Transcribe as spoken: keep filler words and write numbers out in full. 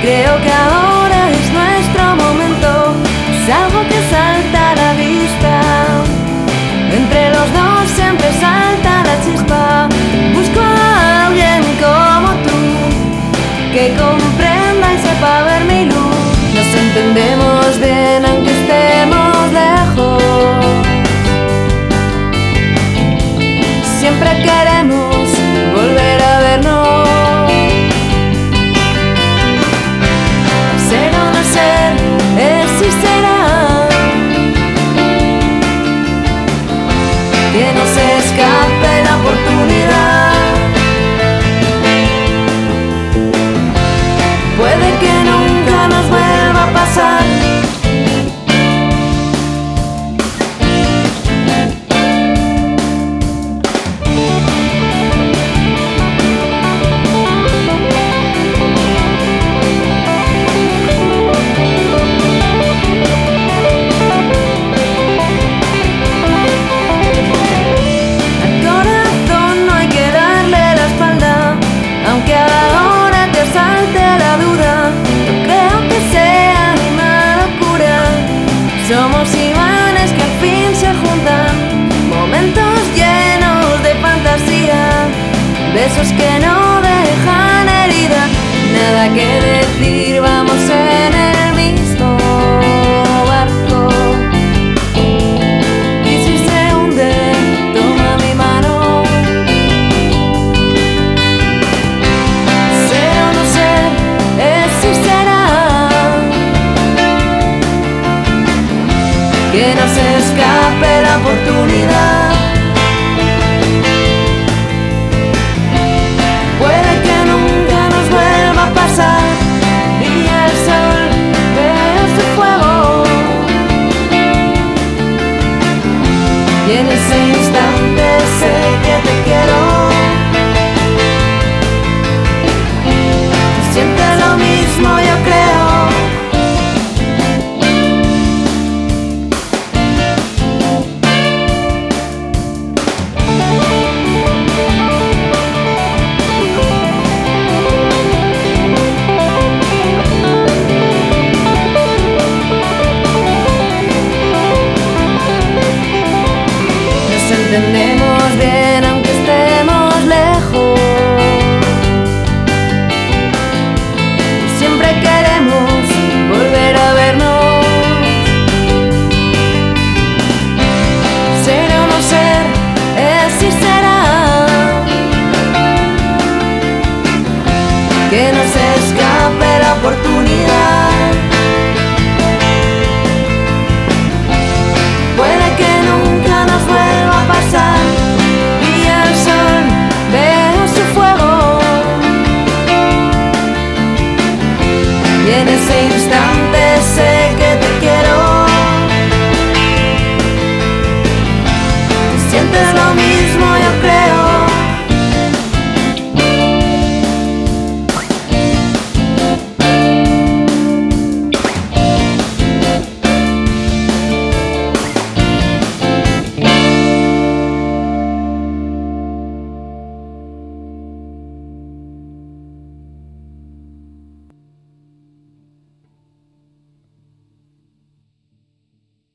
Creo que ahora es nuestro momento, es algo que salta a la vista. Entre los dos siempre salta la chispa. Busco a alguien como tú, que comprenda y sepa ver mi luz. Nos entendemos bien aunque estemos lejos. Siempre queremos volver a vernos. Ser o no ser, es y será. Que no se escape la oportunidad. Puede que nunca nos vuelva a pasar. Aunque ahora te salte la duda, no creo que sea una locura. Somos imanes que al fin se juntan, momentos llenos de fantasía, besos que no dejan herida. Nada que decir, vamos en el mismo barco. Y si se hunde, toma mi mano. Que no se escape la oportunidad. Puede que nunca nos vuelva a pasar. Brilla el sol, veo su fuego. Y en ese instante sé que te quiero. Siente lo mismo, yo creo. Entendemos bien aunque estemos lejos. Siempre queremos volver a vernos. Ser o no ser, es y será. Que no se escape la oportunidad.